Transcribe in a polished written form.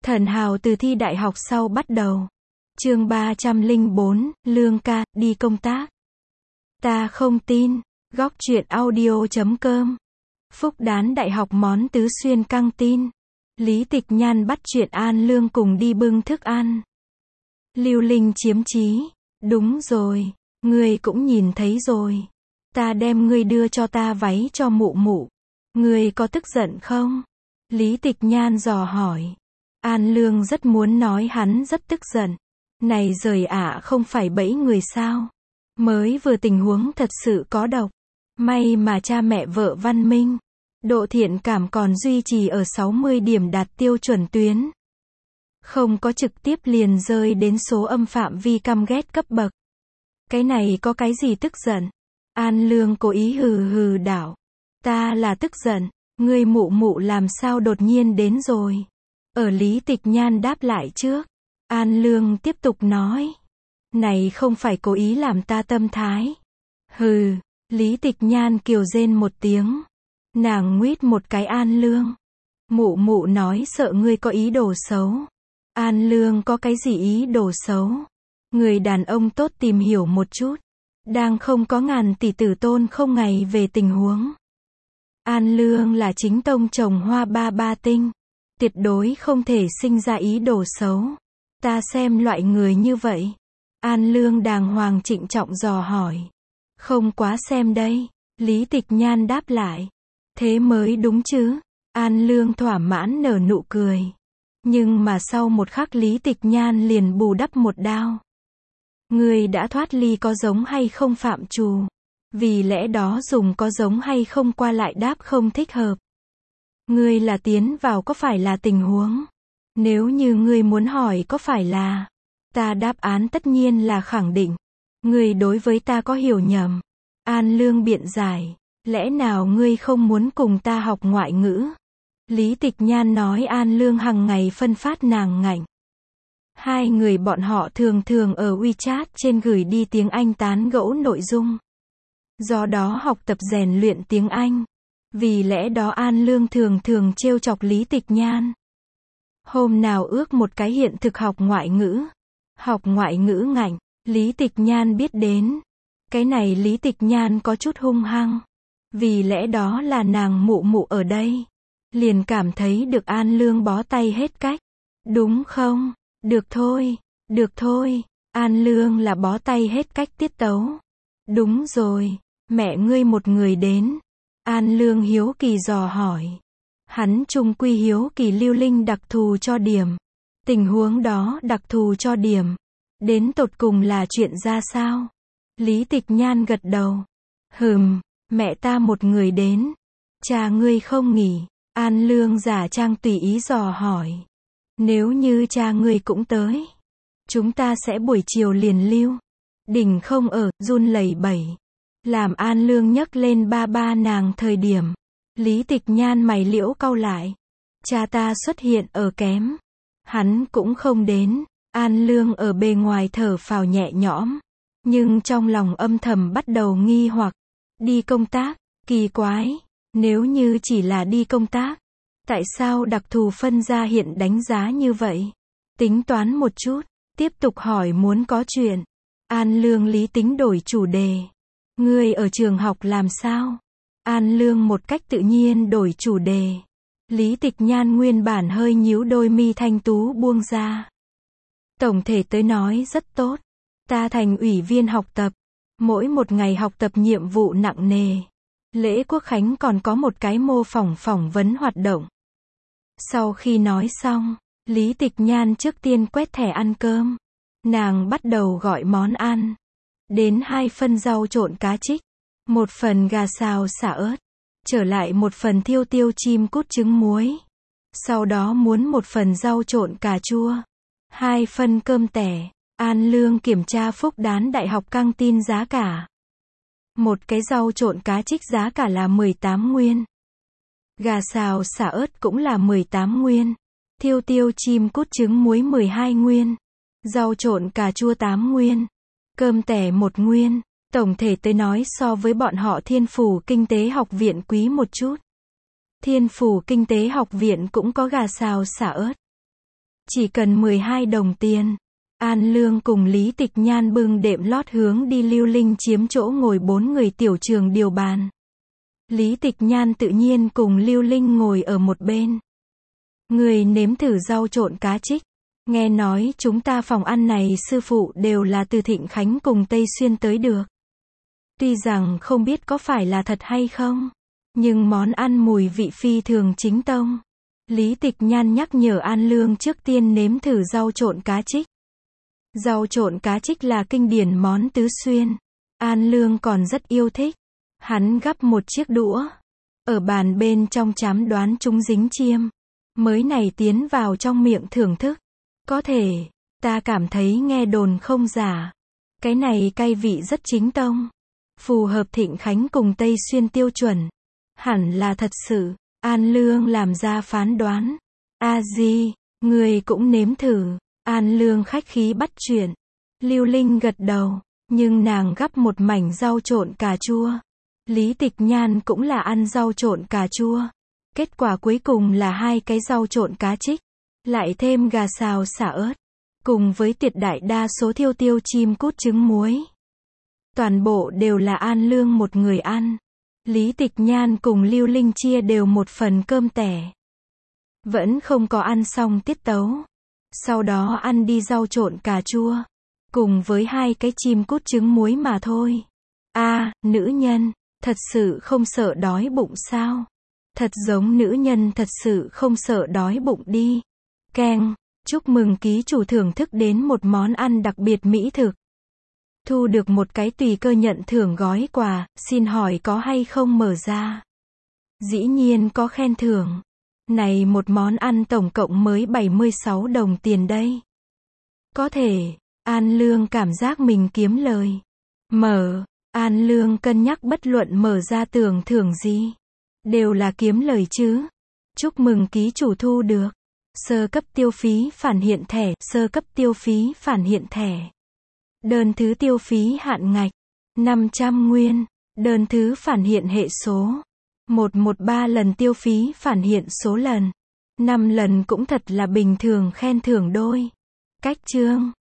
Thần hào từ thi đại học sau bắt đầu. Chương 304, Lương ca, đi công tác. Ta không tin. Góc truyện audio.com. Phúc Đán Đại học món tứ xuyên căng tin. Lý Tịch Nhan bắt chuyện An Lương cùng đi bưng thức ăn. Lưu Linh chiếm chí. Đúng rồi, ngươi cũng nhìn thấy rồi. Ta đem ngươi đưa cho ta váy cho mụ mụ. Ngươi có tức giận không? Lý Tịch Nhan dò hỏi. An Lương rất muốn nói hắn rất tức giận. Này rời ạ, không phải bẫy người sao? Mới vừa tình huống thật sự có độc. May mà cha mẹ vợ văn minh. Độ thiện cảm còn duy trì ở 60 điểm đạt tiêu chuẩn tuyến. Không có trực tiếp liền rơi đến số âm phạm vi căm ghét cấp bậc. Cái này có cái gì tức giận? An Lương cố ý hừ hừ đảo. Ta là tức giận, ngươi mụ mụ làm sao đột nhiên đến rồi? Ở Lý Tịch Nhan đáp lại trước. An Lương tiếp tục nói. Này không phải cố ý làm ta tâm thái. Hừ, Lý Tịch Nhan kiều rên một tiếng. Nàng nguyết một cái An Lương. Mụ mụ nói sợ ngươi có ý đồ xấu. An Lương có cái gì ý đồ xấu? Người đàn ông tốt tìm hiểu một chút. Đang không có ngàn tỷ tử tôn không ngày về tình huống. An Lương là chính tông trồng hoa ba tinh. Tuyệt đối không thể sinh ra ý đồ xấu. Ta xem loại người như vậy. An Lương đàng hoàng trịnh trọng dò hỏi. Không quá xem đây. Lý Tịch Nhan đáp lại. Thế mới đúng chứ. An Lương thỏa mãn nở nụ cười. Nhưng mà sau một khắc Lý Tịch Nhan liền bù đắp một đao. Ngươi đã thoát ly có giống hay không phạm trù. Vì lẽ đó dùng có giống hay không qua lại đáp không thích hợp. Ngươi là tiến vào có phải là tình huống? Nếu như ngươi muốn hỏi có phải là, ta đáp án tất nhiên là khẳng định. Ngươi đối với ta có hiểu nhầm. An Lương biện giải. Lẽ nào ngươi không muốn cùng ta học ngoại ngữ? Lý Tịch Nhan nói An Lương hằng ngày phân phát nàng ngạnh. Hai người bọn họ thường thường ở WeChat trên gửi đi tiếng Anh tán gẫu nội dung. Do đó học tập rèn luyện tiếng Anh. Vì lẽ đó An Lương thường thường trêu chọc Lý Tịch Nhan. Hôm nào ước một cái hiện thực học ngoại ngữ. Học ngoại ngữ ngạnh. Lý Tịch Nhan biết đến. Cái này Lý Tịch Nhan có chút hung hăng. Vì lẽ đó là nàng mụ mụ ở đây. Liền cảm thấy được An Lương bó tay hết cách. Đúng không? Được thôi. Được thôi. An Lương là bó tay hết cách tiết tấu. Đúng rồi. Mẹ ngươi một người đến. An Lương hiếu kỳ dò hỏi. Hắn chung quy hiếu kỳ Lưu Linh đặc thù cho điểm. Tình huống đó đặc thù cho điểm. Đến tột cùng là chuyện ra sao? Lý Tịch Nhan gật đầu. Mẹ ta một người đến. Cha ngươi không nghỉ. An Lương giả trang tùy ý dò hỏi. Nếu như cha ngươi cũng tới, chúng ta sẽ buổi chiều liền lưu. Đỉnh không ở, run lẩy bẩy. Làm An Lương nhấc lên ba nàng thời điểm. Lý Tịch Nhan mày liễu cau lại. Cha ta xuất hiện ở kém. Hắn cũng không đến. An Lương ở bề ngoài thở phào nhẹ nhõm. Nhưng trong lòng âm thầm bắt đầu nghi hoặc. Đi công tác, kỳ quái. Nếu như chỉ là đi công tác, tại sao đặc thù phân ra hiện đánh giá như vậy? Tính toán một chút, tiếp tục hỏi muốn có chuyện. An Lương lý tính đổi chủ đề. Ngươi ở trường học làm sao? An Lương một cách tự nhiên đổi chủ đề. Lý Tịch Nhan nguyên bản hơi nhíu đôi mi thanh tú buông ra. Tổng thể tới nói rất tốt. Ta thành ủy viên học tập. Mỗi một ngày học tập nhiệm vụ nặng nề. Lễ Quốc Khánh còn có một cái mô phỏng phỏng vấn hoạt động. Sau khi nói xong, Lý Tịch Nhan trước tiên quét thẻ ăn cơm. Nàng bắt đầu gọi món ăn. Đến 2 phần rau trộn cá trích, 1 phần gà xào xả ớt, trở lại 1 phần thiêu tiêu chim cút trứng muối. Sau đó muốn 1 phần rau trộn cà chua, 2 phần cơm tẻ. An Lương kiểm tra Phúc Đán Đại học căng tin giá cả. Một cái rau trộn cá trích giá cả là 18 nguyên. Gà xào xả ớt cũng là 18 nguyên. Thiêu tiêu chim cút trứng muối 12 nguyên. Rau trộn cà chua 8 nguyên. Cơm tẻ 1 nguyên. Tổng thể tới nói so với bọn họ Thiên Phủ Kinh tế học viện quý một chút. Thiên Phủ Kinh tế học viện cũng có gà xào xả ớt. Chỉ cần 12 đồng tiền. An Lương cùng Lý Tịch Nhan bưng đệm lót hướng đi Lưu Linh chiếm chỗ ngồi 4 người tiểu trường điều bàn. Lý Tịch Nhan tự nhiên cùng Lưu Linh ngồi ở một bên. Người nếm thử rau trộn cá trích. Nghe nói chúng ta phòng ăn này sư phụ đều là từ Thịnh Khánh cùng Tây Xuyên tới được. Tuy rằng không biết có phải là thật hay không, nhưng món ăn mùi vị phi thường chính tông. Lý Tịch Nhan nhắc nhở An Lương trước tiên nếm thử rau trộn cá trích. Rau trộn cá trích là kinh điển món tứ xuyên. An Lương còn rất yêu thích. Hắn gắp một chiếc đũa. Ở bàn bên trong chám đoán chúng dính chiêm. Mới này tiến vào trong miệng thưởng thức. Có thể, ta cảm thấy nghe đồn không giả. Cái này cay vị rất chính tông. Phù hợp Thịnh Khánh cùng Tây Xuyên tiêu chuẩn. Hẳn là thật sự. An Lương làm ra phán đoán. A Di, người cũng nếm thử. An Lương khách khí bắt chuyện. Lưu Linh gật đầu. Nhưng nàng gắp một mảnh rau trộn cà chua. Lý Tịch Nhan cũng là ăn rau trộn cà chua. Kết quả cuối cùng là 2 cái rau trộn cá trích. Lại thêm gà xào xả ớt. Cùng với tuyệt đại đa số thiêu tiêu chim cút trứng muối. Toàn bộ đều là An Lương một người ăn. Lý Tịch Nhan cùng Lưu Linh chia đều một phần cơm tẻ. Vẫn không có ăn xong tiết tấu. Sau đó ăn đi rau trộn cà chua. Cùng với 2 cái chim cút trứng muối mà thôi. Nữ nhân, thật sự không sợ đói bụng sao? Thật giống nữ nhân thật sự không sợ đói bụng đi. Keng, chúc mừng ký chủ thưởng thức đến một món ăn đặc biệt mỹ thực. Thu được một cái tùy cơ nhận thưởng gói quà, xin hỏi có hay không mở ra? Dĩ nhiên có khen thưởng. Này một món ăn tổng cộng mới 76 đồng tiền đây. Có thể, An Lương cảm giác mình kiếm lời. An Lương cân nhắc bất luận mở ra tưởng thưởng gì. Đều là kiếm lời chứ. Chúc mừng ký chủ thu được. Sơ cấp tiêu phí phản hiện thẻ. Sơ cấp tiêu phí phản hiện thẻ. Đơn thứ tiêu phí hạn ngạch 500 nguyên. Đơn thứ phản hiện hệ số 113 lần tiêu phí phản hiện số lần. 5 lần cũng thật là bình thường khen thưởng đôi. Cách chương